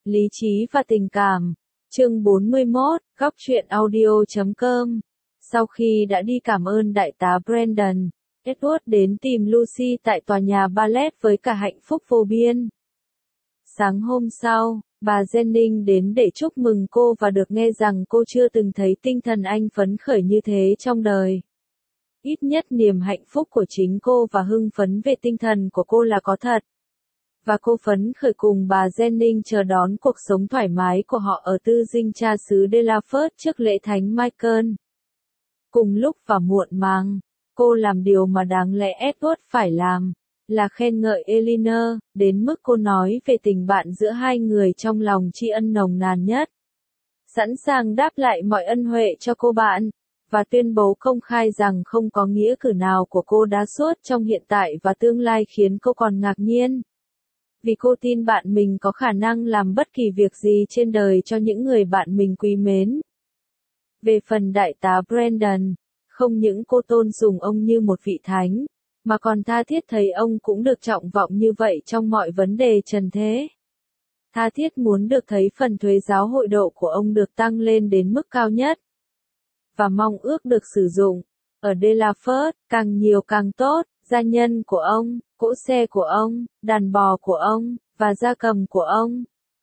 Lý trí và tình cảm. Chương 41, góc truyện audio.com. Sau khi đã đi cảm ơn đại tá Brandon, Edward đến tìm Lucy tại tòa nhà ballet với cả hạnh phúc vô biên. Sáng hôm sau, bà Jennings đến để chúc mừng cô và được nghe rằng cô chưa từng thấy tinh thần anh phấn khởi như thế trong đời. Ít nhất niềm hạnh phúc của chính cô và hưng phấn về tinh thần của cô là có thật. Và cô phấn khởi cùng bà Jennings chờ đón cuộc sống thoải mái của họ ở tư dinh cha xứ Delaford trước lễ thánh Michael. Cùng lúc và muộn màng, cô làm điều mà đáng lẽ Edward phải làm, là khen ngợi Eleanor, đến mức cô nói về tình bạn giữa hai người trong lòng tri ân nồng nàn nhất. Sẵn sàng đáp lại mọi ân huệ cho cô bạn, và tuyên bố công khai rằng không có nghĩa cử nào của cô đã suốt trong hiện tại và tương lai khiến cô còn ngạc nhiên. Vì cô tin bạn mình có khả năng làm bất kỳ việc gì trên đời cho những người bạn mình quý mến. Về phần đại tá Brandon, không những cô tôn sùng ông như một vị thánh, mà còn tha thiết thấy ông cũng được trọng vọng như vậy trong mọi vấn đề trần thế. Tha thiết muốn được thấy phần thuế giáo hội độ của ông được tăng lên đến mức cao nhất. Và mong ước được sử dụng, ở Delaford, càng nhiều càng tốt, gia nhân của ông, cỗ xe của ông, đàn bò của ông, và gia cầm của ông.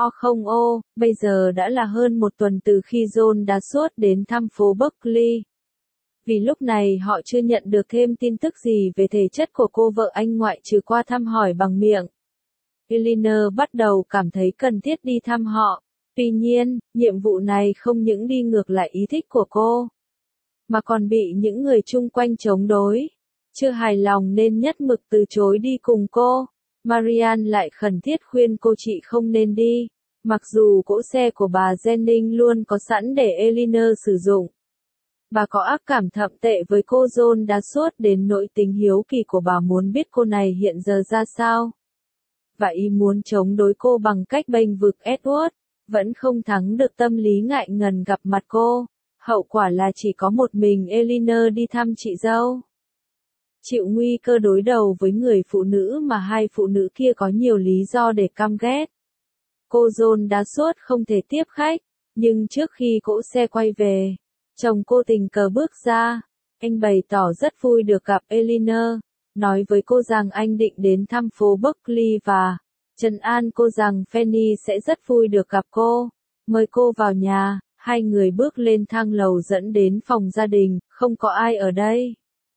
Bây giờ đã là hơn một tuần từ khi John đã suốt đến thăm phố Berkeley. Vì lúc này họ chưa nhận được thêm tin tức gì về thể chất của cô vợ anh ngoại trừ qua thăm hỏi bằng miệng. Eleanor bắt đầu cảm thấy cần thiết đi thăm họ. Tuy nhiên, nhiệm vụ này không những đi ngược lại ý thích của cô, mà còn bị những người chung quanh chống đối. Chưa hài lòng nên nhất mực từ chối đi cùng cô. Marianne lại khẩn thiết khuyên cô chị không nên đi, mặc dù cỗ xe của bà Jennings luôn có sẵn để Eleanor sử dụng. Bà có ác cảm thậm tệ với cô John đã suốt đến nỗi tính hiếu kỳ của bà muốn biết cô này hiện giờ ra sao. Và ý muốn chống đối cô bằng cách bênh vực Edward, vẫn không thắng được tâm lý ngại ngần gặp mặt cô. Hậu quả là chỉ có một mình Eleanor đi thăm chị dâu. Chịu nguy cơ đối đầu với người phụ nữ mà hai phụ nữ kia có nhiều lý do để căm ghét. Cô John đã suốt không thể tiếp khách, nhưng trước khi cỗ xe quay về, chồng cô tình cờ bước ra. Anh bày tỏ rất vui được gặp Eleanor, nói với cô rằng anh định đến thăm phố Berkeley và trấn an cô rằng Fanny sẽ rất vui được gặp cô. Mời cô vào nhà, hai người bước lên thang lầu dẫn đến phòng gia đình, không có ai ở đây.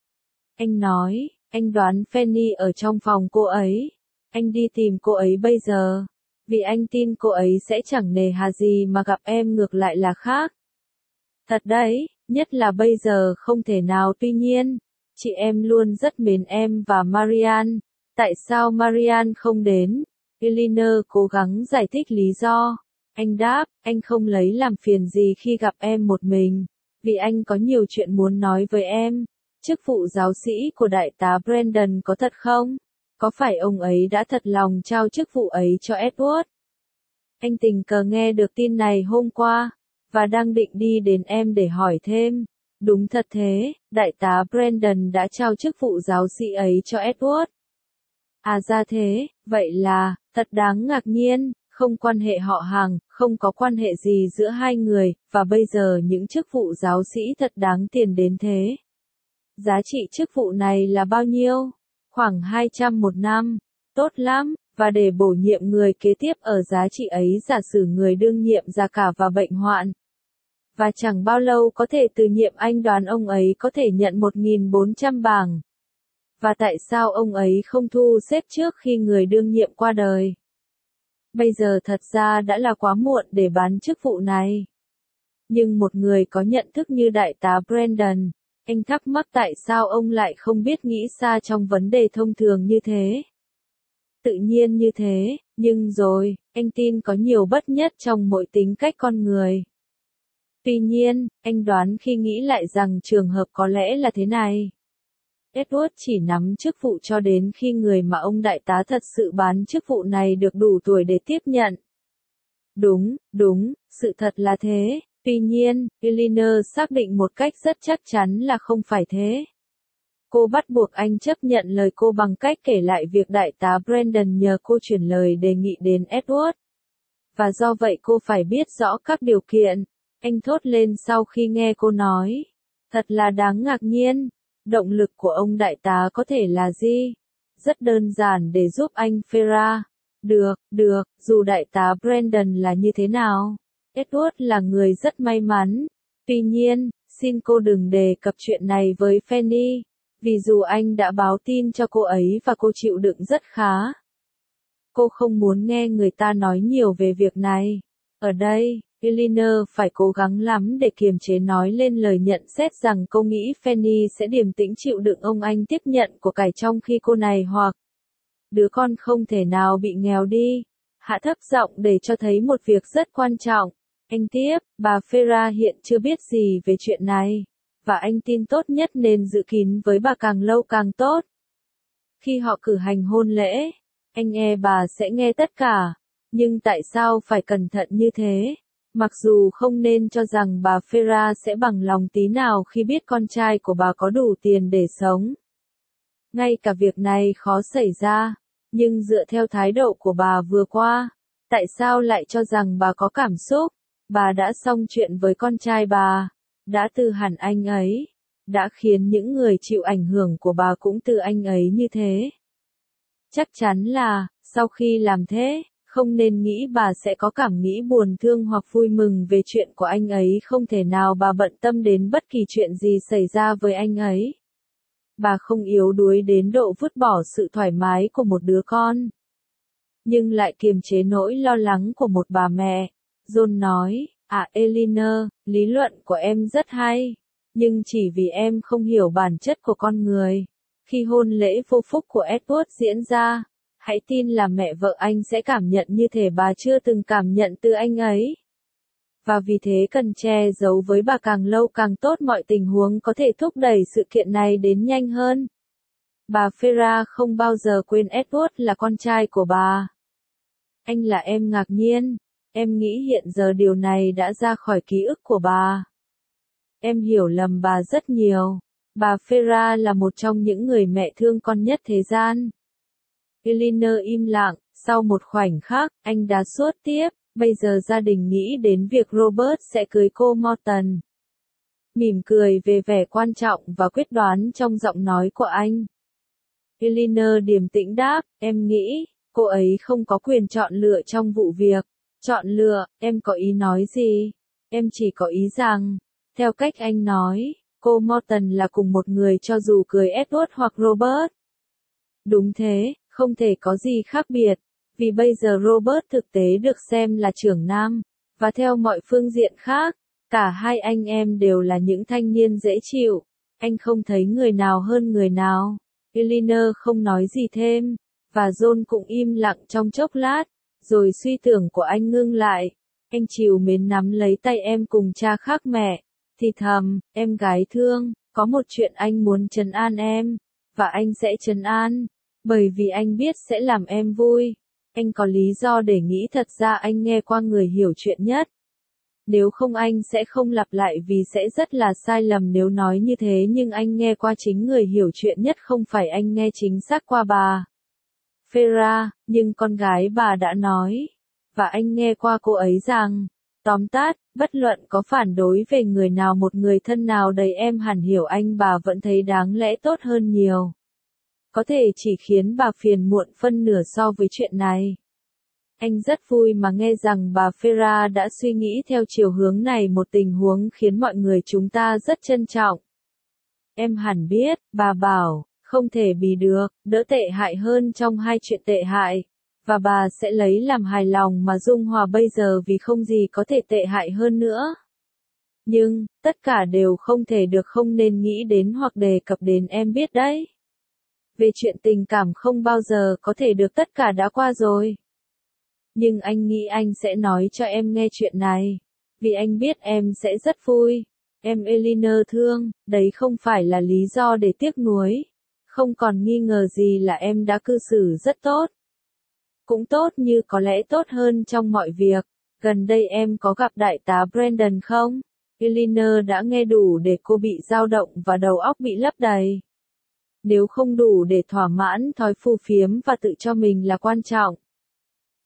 Anh nói, anh đoán Fanny ở trong phòng cô ấy. Anh đi tìm cô ấy bây giờ, vì anh tin cô ấy sẽ chẳng nề hà gì mà gặp em, ngược lại là khác. Thật đấy, nhất là bây giờ không thể nào. Tuy nhiên, chị em luôn rất mến em và Marianne. Tại sao Marianne không đến? Eleanor cố gắng giải thích lý do. Anh đáp, anh không lấy làm phiền gì khi gặp em một mình, vì anh có nhiều chuyện muốn nói với em. Chức vụ giáo sĩ của đại tá Brandon có thật không? Có phải ông ấy đã thật lòng trao chức vụ ấy cho Edward? Anh tình cờ nghe được tin này hôm qua, và đang định đi đến em để hỏi thêm. Đúng thật thế, đại tá Brandon đã trao chức vụ giáo sĩ ấy cho Edward. À ra thế, vậy là, thật đáng ngạc nhiên, không quan hệ họ hàng, không có quan hệ gì giữa hai người, và bây giờ những chức vụ giáo sĩ thật đáng tiền đến thế. Giá trị chức vụ này là bao nhiêu? Khoảng 200 một năm. Tốt lắm, và để bổ nhiệm người kế tiếp ở giá trị ấy giả sử người đương nhiệm già cả và bệnh hoạn. Và chẳng bao lâu có thể từ nhiệm, anh đoán ông ấy có thể nhận 1.400 bảng. Và tại sao ông ấy không thu xếp trước khi người đương nhiệm qua đời? Bây giờ thật ra đã là quá muộn để bán chức vụ này. Nhưng một người có nhận thức như đại tá Brandon, anh thắc mắc tại sao ông lại không biết nghĩ xa trong vấn đề thông thường như thế. Tự nhiên như thế, nhưng rồi, anh tin có nhiều bất nhất trong mỗi tính cách con người. Tuy nhiên, anh đoán khi nghĩ lại rằng trường hợp có lẽ là thế này. Edward chỉ nắm chức vụ cho đến khi người mà ông đại tá thật sự bán chức vụ này được đủ tuổi để tiếp nhận. Đúng, sự thật là thế. Tuy nhiên, Eleanor xác định một cách rất chắc chắn là không phải thế. Cô bắt buộc anh chấp nhận lời cô bằng cách kể lại việc đại tá Brandon nhờ cô chuyển lời đề nghị đến Edward. Và do vậy cô phải biết rõ các điều kiện. Anh thốt lên sau khi nghe cô nói. Thật là đáng ngạc nhiên. Động lực của ông đại tá có thể là gì? Rất đơn giản để giúp anh Farah. Được, dù đại tá Brandon là như thế nào. Edward là người rất may mắn. Tuy nhiên, xin cô đừng đề cập chuyện này với Fanny. Vì dù anh đã báo tin cho cô ấy và cô chịu đựng rất khá. Cô không muốn nghe người ta nói nhiều về việc này. Ở đây, Eleanor phải cố gắng lắm để kiềm chế nói lên lời nhận xét rằng cô nghĩ Fanny sẽ điềm tĩnh chịu đựng ông anh tiếp nhận của cải trong khi cô này hoặc đứa con không thể nào bị nghèo đi. Hạ thấp giọng để cho thấy một việc rất quan trọng. Anh tiếp, bà Farah hiện chưa biết gì về chuyện này. Và anh tin tốt nhất nên giữ kín với bà càng lâu càng tốt. Khi họ cử hành hôn lễ, anh bà sẽ nghe tất cả. Nhưng tại sao phải cẩn thận như thế? Mặc dù không nên cho rằng bà Farah sẽ bằng lòng tí nào khi biết con trai của bà có đủ tiền để sống. Ngay cả việc này khó xảy ra. Nhưng dựa theo thái độ của bà vừa qua, tại sao lại cho rằng bà có cảm xúc? Bà đã xong chuyện với con trai bà, đã từ hẳn anh ấy, đã khiến những người chịu ảnh hưởng của bà cũng từ anh ấy như thế. Chắc chắn là, sau khi làm thế, không nên nghĩ bà sẽ có cảm nghĩ buồn thương hoặc vui mừng về chuyện của anh ấy, không thể nào bà bận tâm đến bất kỳ chuyện gì xảy ra với anh ấy. Bà không yếu đuối đến độ vứt bỏ sự thoải mái của một đứa con. Nhưng lại kiềm chế nỗi lo lắng của một bà mẹ. John nói, Eleanor, lý luận của em rất hay. Nhưng chỉ vì em không hiểu bản chất của con người. Khi hôn lễ vô phúc của Edward diễn ra, hãy tin là mẹ vợ anh sẽ cảm nhận như thể bà chưa từng cảm nhận từ anh ấy. Và vì thế cần che giấu với bà càng lâu càng tốt mọi tình huống có thể thúc đẩy sự kiện này đến nhanh hơn. Bà Farah không bao giờ quên Edward là con trai của bà. Anh là em ngạc nhiên. Em nghĩ hiện giờ điều này đã ra khỏi ký ức của bà. Em hiểu lầm bà rất nhiều. Bà Farah là một trong những người mẹ thương con nhất thế gian. Eleanor im lặng, sau một khoảnh khắc, anh đã suốt tiếp. Bây giờ gia đình nghĩ đến việc Robert sẽ cưới cô Morton. Mỉm cười về vẻ quan trọng và quyết đoán trong giọng nói của anh. Eleanor điềm tĩnh đáp, em nghĩ, cô ấy không có quyền chọn lựa trong vụ việc. Chọn lựa, em có ý nói gì? Em chỉ có ý rằng, theo cách anh nói, cô Morton là cùng một người cho dù cưới Edward hoặc Robert. Đúng thế, không thể có gì khác biệt. Vì bây giờ Robert thực tế được xem là trưởng nam, và theo mọi phương diện khác, cả hai anh em đều là những thanh niên dễ chịu. Anh không thấy người nào hơn người nào. Eleanor không nói gì thêm, và John cũng im lặng trong chốc lát, rồi suy tưởng của anh ngưng lại. Anh trìu mến nắm lấy tay em cùng cha khác mẹ, thì thầm, em gái thương, có một chuyện anh muốn trấn an em, và anh sẽ trấn an, bởi vì anh biết sẽ làm em vui. Anh có lý do để nghĩ thật ra anh nghe qua người hiểu chuyện nhất. Nếu không anh sẽ không lặp lại vì sẽ rất là sai lầm nếu nói như thế, nhưng anh nghe qua chính người hiểu chuyện nhất, không phải anh nghe chính xác qua bà Farah, nhưng con gái bà đã nói. Và anh nghe qua cô ấy rằng, tóm tắt, bất luận có phản đối về người nào, một người thân nào đầy em hẳn hiểu anh, bà vẫn thấy đáng lẽ tốt hơn nhiều. Có thể chỉ khiến bà phiền muộn phân nửa so với chuyện này. Anh rất vui mà nghe rằng bà Farah đã suy nghĩ theo chiều hướng này, một tình huống khiến mọi người chúng ta rất trân trọng. Em hẳn biết, bà bảo, không thể bị được, đỡ tệ hại hơn trong hai chuyện tệ hại. Và bà sẽ lấy làm hài lòng mà dung hòa bây giờ vì không gì có thể tệ hại hơn nữa. Nhưng, tất cả đều không thể được, không nên nghĩ đến hoặc đề cập đến, em biết đấy. Về chuyện tình cảm không bao giờ có thể được, tất cả đã qua rồi. Nhưng anh nghĩ anh sẽ nói cho em nghe chuyện này. Vì anh biết em sẽ rất vui. Em Eleanor thương, đấy không phải là lý do để tiếc nuối. Không còn nghi ngờ gì là em đã cư xử rất tốt. Cũng tốt như có lẽ tốt hơn trong mọi việc. Gần đây em có gặp đại tá Brandon không? Eleanor đã nghe đủ để cô bị dao động và đầu óc bị lấp đầy. Nếu không đủ để thỏa mãn thói phù phiếm và tự cho mình là quan trọng.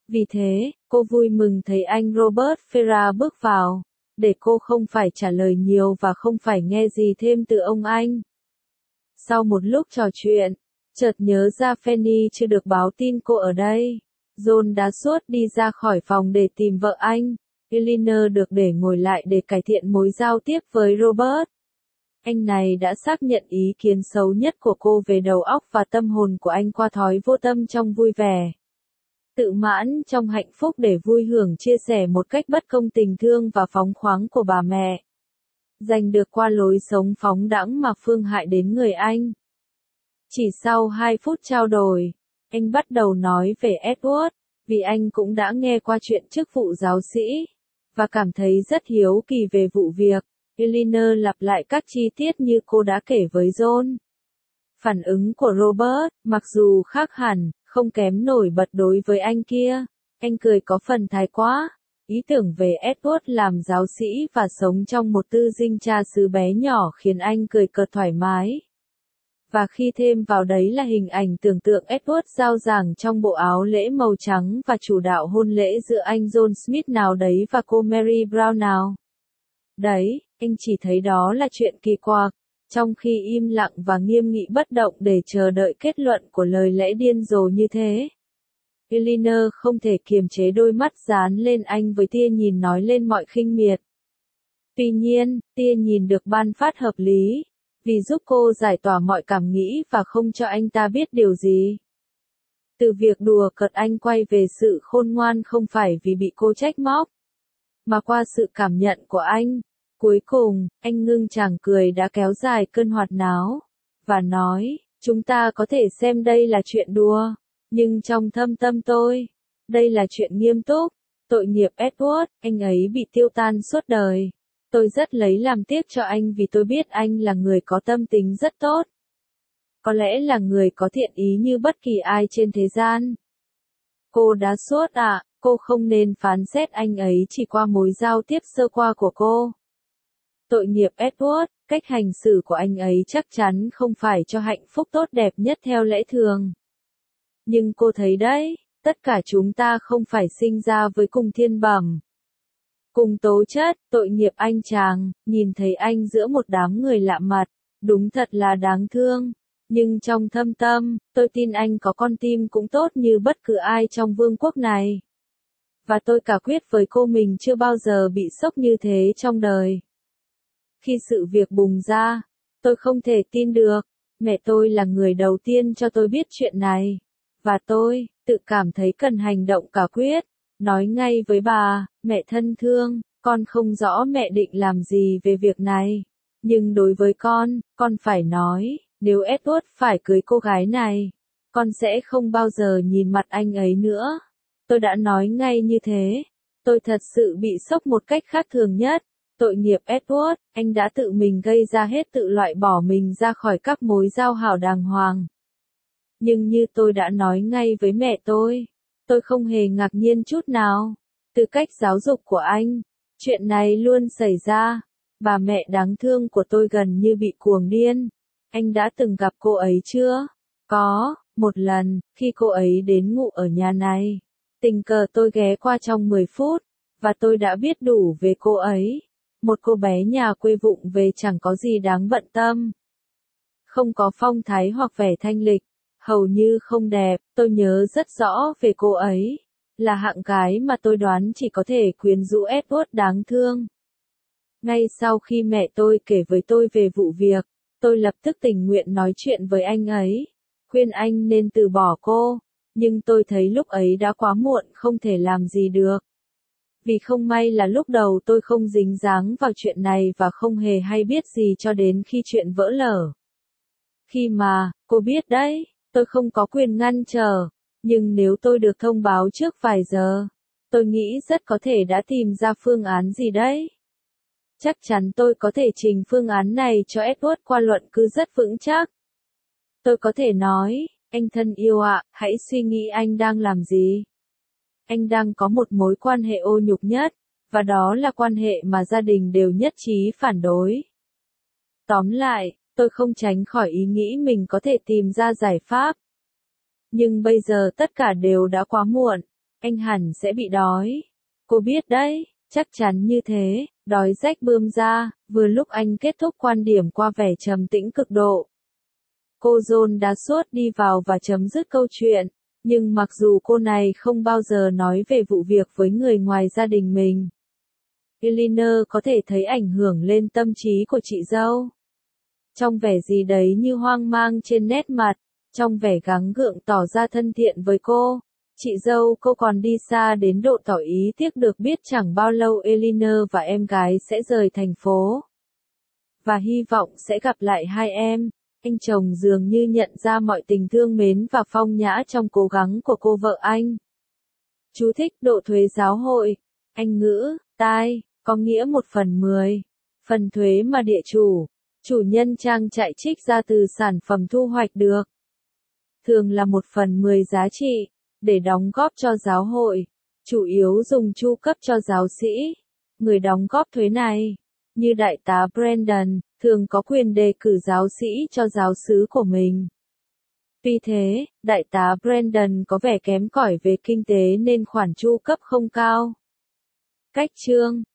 Vì thế, cô vui mừng thấy anh Robert Ferra bước vào, để cô không phải trả lời nhiều và không phải nghe gì thêm từ ông anh. Sau một lúc trò chuyện, chợt nhớ ra Fanny chưa được báo tin cô ở đây. John đã suốt đi ra khỏi phòng để tìm vợ anh. Eleanor được để ngồi lại để cải thiện mối giao tiếp với Robert. Anh này đã xác nhận ý kiến xấu nhất của cô về đầu óc và tâm hồn của anh qua thói vô tâm trong vui vẻ. Tự mãn trong hạnh phúc để vui hưởng chia sẻ một cách bất công tình thương và phóng khoáng của bà mẹ. Giành được qua lối sống phóng đãng mà phương hại đến người anh. Chỉ sau 2 phút trao đổi, anh bắt đầu nói về Edward, vì anh cũng đã nghe qua chuyện chức vụ giáo sĩ, và cảm thấy rất hiếu kỳ về vụ việc. Eleanor lặp lại các chi tiết như cô đã kể với John. Phản ứng của Robert, mặc dù khác hẳn, không kém nổi bật đối với anh kia. Anh cười có phần thái quá. Ý tưởng về Edward làm giáo sĩ và sống trong một tư dinh cha xứ bé nhỏ khiến anh cười cợt thoải mái. Và khi thêm vào đấy là hình ảnh tưởng tượng Edward giao giảng trong bộ áo lễ màu trắng và chủ đạo hôn lễ giữa anh John Smith nào đấy và cô Mary Brown nào. Đấy, anh chỉ thấy đó là chuyện kỳ quặc, trong khi im lặng và nghiêm nghị bất động để chờ đợi kết luận của lời lẽ điên rồ như thế. Eleanor không thể kiềm chế đôi mắt dán lên anh với tia nhìn nói lên mọi khinh miệt. Tuy nhiên, tia nhìn được ban phát hợp lý, vì giúp cô giải tỏa mọi cảm nghĩ và không cho anh ta biết điều gì. Từ việc đùa cợt anh quay về sự khôn ngoan không phải vì bị cô trách móc, mà qua sự cảm nhận của anh. Cuối cùng, anh ngưng chàng cười đã kéo dài cơn hoạt náo, và nói, chúng ta có thể xem đây là chuyện đùa, nhưng trong thâm tâm tôi, đây là chuyện nghiêm túc. Tội nghiệp Edward, anh ấy bị tiêu tan suốt đời. Tôi rất lấy làm tiếc cho anh vì tôi biết anh là người có tâm tính rất tốt. Có lẽ là người có thiện ý như bất kỳ ai trên thế gian. Cô đã suốt ạ, cô không nên phán xét anh ấy chỉ qua mối giao tiếp sơ qua của cô. Tội nghiệp Edward, cách hành xử của anh ấy chắc chắn không phải cho hạnh phúc tốt đẹp nhất theo lẽ thường. Nhưng cô thấy đấy, tất cả chúng ta không phải sinh ra với cùng thiên bẩm, cùng tố chất. Tội nghiệp anh chàng, nhìn thấy anh giữa một đám người lạ mặt, đúng thật là đáng thương. Nhưng trong thâm tâm, tôi tin anh có con tim cũng tốt như bất cứ ai trong vương quốc này. Và tôi cả quyết với cô mình chưa bao giờ bị sốc như thế trong đời. Khi sự việc bùng ra, tôi không thể tin được. Mẹ tôi là người đầu tiên cho tôi biết chuyện này. Và tôi, tự cảm thấy cần hành động cả quyết. Nói ngay với bà, mẹ thân thương, con không rõ mẹ định làm gì về việc này. Nhưng đối với con phải nói, nếu Edward phải cưới cô gái này, con sẽ không bao giờ nhìn mặt anh ấy nữa. Tôi đã nói ngay như thế. Tôi thật sự bị sốc một cách khác thường nhất. Tội nghiệp Edward, anh đã tự mình gây ra hết, tự loại bỏ mình ra khỏi các mối giao hảo đàng hoàng. Nhưng như tôi đã nói ngay với mẹ tôi không hề ngạc nhiên chút nào. Từ cách giáo dục của anh, chuyện này luôn xảy ra. Bà mẹ đáng thương của tôi gần như bị cuồng điên. Anh đã từng gặp cô ấy chưa? Có, một lần, khi cô ấy đến ngủ ở nhà này. Tình cờ tôi ghé qua trong 10 phút, và tôi đã biết đủ về cô ấy. Một cô bé nhà quê vụng về chẳng có gì đáng bận tâm. Không có phong thái hoặc vẻ thanh lịch, hầu như không đẹp. Tôi nhớ rất rõ về cô ấy. Là hạng gái mà tôi đoán chỉ có thể quyến rũ Edward đáng thương. Ngay sau khi mẹ tôi kể với tôi về vụ việc, tôi lập tức tình nguyện nói chuyện với anh ấy, khuyên anh nên từ bỏ cô. Nhưng tôi thấy lúc ấy đã quá muộn, không thể làm gì được. Vì không may là lúc đầu tôi không dính dáng vào chuyện này và không hề hay biết gì cho đến khi chuyện vỡ lở. Khi mà, cô biết đấy, tôi không có quyền ngăn trở, nhưng nếu tôi được thông báo trước vài giờ, tôi nghĩ rất có thể đã tìm ra phương án gì đấy. Chắc chắn tôi có thể trình phương án này cho Edward qua luận cứ rất vững chắc. Tôi có thể nói, anh thân yêu ạ, hãy suy nghĩ anh đang làm gì. Anh đang có một mối quan hệ ô nhục nhất, và đó là quan hệ mà gia đình đều nhất trí phản đối. Tóm lại, tôi không tránh khỏi ý nghĩ mình có thể tìm ra giải pháp. Nhưng bây giờ tất cả đều đã quá muộn. anh hẳn sẽ bị đói. Cô biết đấy, chắc chắn như thế, đói rách bươm ra, vừa lúc anh kết thúc quan điểm qua vẻ trầm tĩnh cực độ. Cô John đã suốt đi vào và chấm dứt câu chuyện, nhưng mặc dù cô này không bao giờ nói về vụ việc với người ngoài gia đình mình, Eleanor có thể thấy ảnh hưởng lên tâm trí của chị dâu. Trong vẻ gì đấy như hoang mang trên nét mặt, trong vẻ gắng gượng tỏ ra thân thiện với cô, chị dâu cô còn đi xa đến độ tỏ ý tiếc được biết chẳng bao lâu Eleanor và em gái sẽ rời thành phố. Và hy vọng sẽ gặp lại hai em. Anh chồng dường như nhận ra mọi tình thương mến và phong nhã trong cố gắng của cô vợ anh. Chú thích độ thuế giáo hội. Anh ngữ, tai, có nghĩa 1/10. Phần thuế mà địa chủ nhân trang trại trích ra từ sản phẩm thu hoạch được. Thường là 1/10 giá trị, để đóng góp cho giáo hội. Chủ yếu dùng chu cấp cho giáo sĩ. Người đóng góp thuế này, như đại tá Brandon, thường có quyền đề cử giáo sĩ cho giáo xứ của mình. Tuy thế, đại tá Brandon có vẻ kém cỏi về kinh tế nên khoản chu cấp không cao. Cách chương